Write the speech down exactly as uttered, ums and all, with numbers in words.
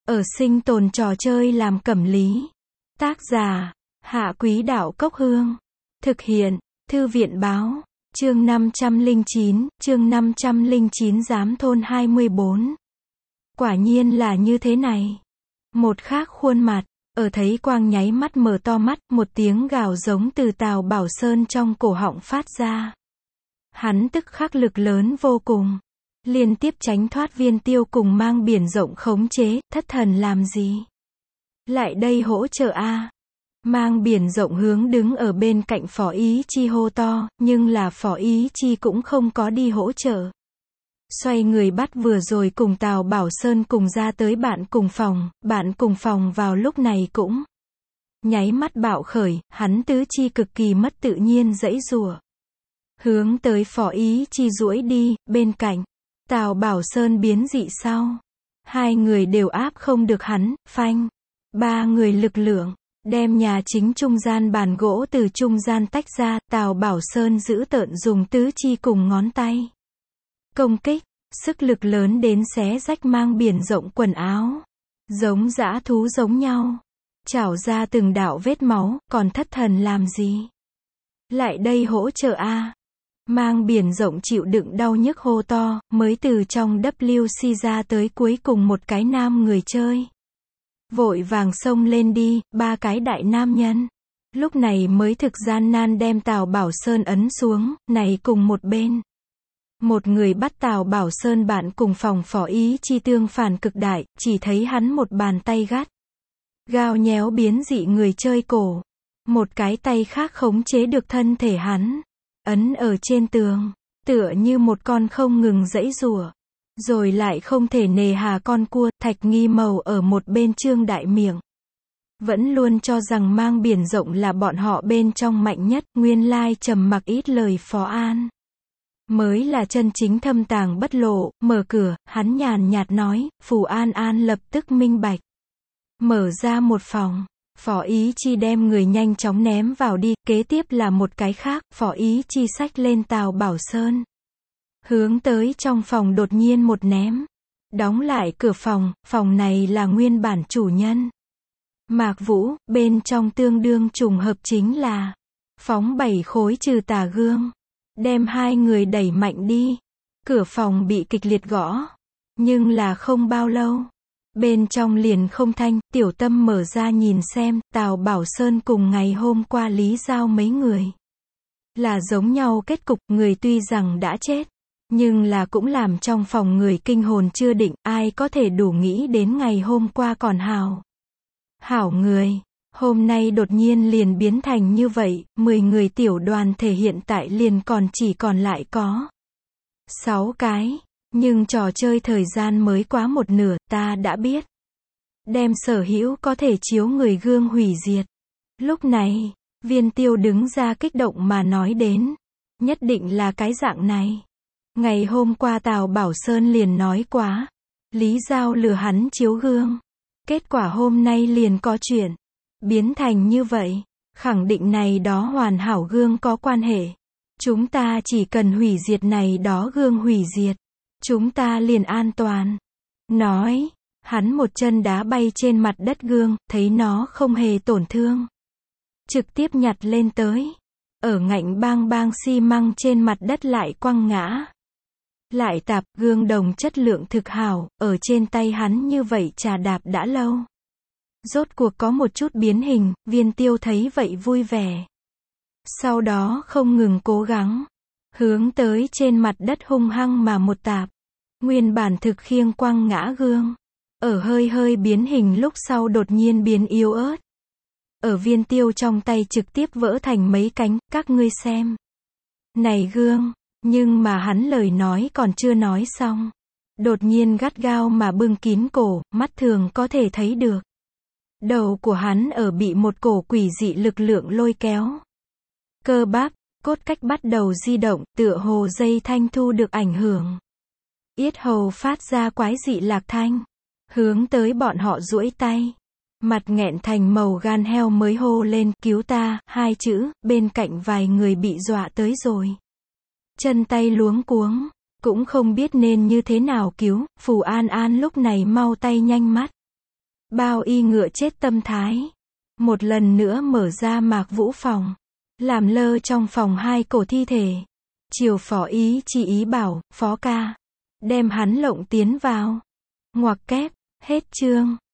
Ở sinh tồn trò chơi làm cẩm lý. Tác giả, Hạ Quý Đạo Cốc Hương. Thực hiện, Thư viện Báo. Chương năm trăm lẻ chín, chương năm trăm lẻ chín Giám thôn hai mươi bốn. Quả nhiên là như thế này. Một khác khuôn mặt, ở thấy quang nháy mắt mở to mắt, một tiếng gào giống từ Tào Bảo Sơn trong cổ họng phát ra. Hắn tức khắc lực lớn vô cùng. Liên tiếp tránh thoát Viên Tiêu cùng Mang Biển Rộng khống chế, thất thần làm gì? Lại đây hỗ trợ a. Mang Biển Rộng hướng đứng ở bên cạnh Phó Ý Chi hô to, nhưng là Phó Ý Chi cũng không có đi hỗ trợ. Xoay người bắt vừa rồi cùng Tào Bảo Sơn cùng ra tới bạn cùng phòng, bạn cùng phòng vào lúc này cũng nháy mắt bạo khởi, hắn tứ chi cực kỳ mất tự nhiên giãy giụa. Hướng tới Phó Ý Chi duỗi đi, bên cạnh Tào Bảo Sơn biến dị sau. Hai người đều áp không được hắn, phanh. Ba người lực lượng, đem nhà chính trung gian bàn gỗ từ trung gian tách ra, Tào Bảo Sơn giữ tợn dùng tứ chi cùng ngón tay. Công kích, sức lực lớn đến xé rách Mang Biển Rộng quần áo. Giống dã thú giống nhau. Chảo ra từng đạo vết máu, còn thất thần làm gì? Lại đây hỗ trợ a. Mang Biển Rộng chịu đựng đau nhức hô to, mới từ trong W C ra tới cuối cùng một cái nam người chơi. Vội vàng xông lên đi, ba cái đại nam nhân. Lúc này mới thực gian nan đem Tào Bảo Sơn ấn xuống, này cùng một bên. Một người bắt Tào Bảo Sơn bạn cùng phòng Phó Ý Chi tương phản cực đại, chỉ thấy hắn một bàn tay gắt gao nhéo biến dị người chơi cổ. Một cái tay khác khống chế được thân thể hắn. Ấn ở trên tường, tựa như một con không ngừng giãy giụa. Rồi lại không thể nề hà con cua, Thạch Nghi Mầu ở một bên trương đại miệng. Vẫn luôn cho rằng Mang Biển Rộng là bọn họ bên trong mạnh nhất, nguyên lai trầm mặc ít lời Phó An. Mới là chân chính thâm tàng bất lộ, mở cửa, hắn nhàn nhạt nói, Phù An An lập tức minh bạch. Mở ra một phòng. Phó Ý Chi đem người nhanh chóng ném vào đi, kế tiếp là một cái khác, Phó Ý Chi xách lên Tào Bảo Sơn. Hướng tới trong phòng đột nhiên một ném. Đóng lại cửa phòng, phòng này là nguyên bản chủ nhân. Mạc Vũ, bên trong tương đương trùng hợp chính là phóng bảy khối trừ tà gương. Đem hai người đẩy mạnh đi. Cửa phòng bị kịch liệt gõ. Nhưng là không bao lâu. Bên trong liền không thanh, Tiểu Tâm mở ra nhìn xem, Tào Bảo Sơn cùng ngày hôm qua Lý Giao mấy người. Là giống nhau kết cục, người tuy rằng đã chết. Nhưng là cũng làm trong phòng người kinh hồn chưa định, ai có thể đủ nghĩ đến ngày hôm qua còn hào. Hảo người, hôm nay đột nhiên liền biến thành như vậy, mười người tiểu đoàn thể hiện tại liền còn chỉ còn lại có sáu cái. Nhưng trò chơi thời gian mới quá một nửa, ta đã biết. Đem sở hữu có thể chiếu người gương hủy diệt. Lúc này, Viên Tiêu đứng ra kích động mà nói đến. Nhất định là cái dạng này. Ngày hôm qua Tào Bảo Sơn liền nói quá. Lý Giao lừa hắn chiếu gương. Kết quả hôm nay liền có chuyện. Biến thành như vậy. Khẳng định này đó hoàn hảo gương có quan hệ. Chúng ta chỉ cần hủy diệt này đó gương hủy diệt. Chúng ta liền an toàn. Nói, hắn một chân đá bay trên mặt đất gương, thấy nó không hề tổn thương. Trực tiếp nhặt lên tới. Ở ngạnh bang bang xi măng trên mặt đất lại quăng ngã. Lại tạp, gương đồng chất lượng thực hảo, ở trên tay hắn như vậy trà đạp đã lâu. Rốt cuộc có một chút biến hình, Viên Tiêu thấy vậy vui vẻ. Sau đó không ngừng cố gắng. Hướng tới trên mặt đất hung hăng mà một tạp. Nguyên bản thực khiêng quăng ngã gương. Ở hơi hơi biến hình lúc sau đột nhiên biến yếu ớt. Ở Viên Tiêu trong tay trực tiếp vỡ thành mấy cánh, các ngươi xem. Này gương, nhưng mà hắn lời nói còn chưa nói xong. Đột nhiên gắt gao mà bưng kín cổ, mắt thường có thể thấy được. Đầu của hắn ở bị một cổ quỷ dị lực lượng lôi kéo. Cơ bắp, cốt cách bắt đầu di động, tựa hồ dây thanh thu được ảnh hưởng. Yết hầu phát ra quái dị lạc thanh. Hướng tới bọn họ duỗi tay. Mặt nghẹn thành màu gan heo mới hô lên, cứu ta, hai chữ, bên cạnh vài người bị dọa tới rồi. Chân tay luống cuống, cũng không biết nên như thế nào cứu, Phù An An lúc này mau tay nhanh mắt. Bao y ngựa chết tâm thái. Một lần nữa mở ra Mạc Vũ phòng. Làm lơ trong phòng hai cổ thi thể. Chiều phó ý chỉ ý bảo, phó ca. Đem hắn lộng tiến vào. Ngoặc kép, hết chương.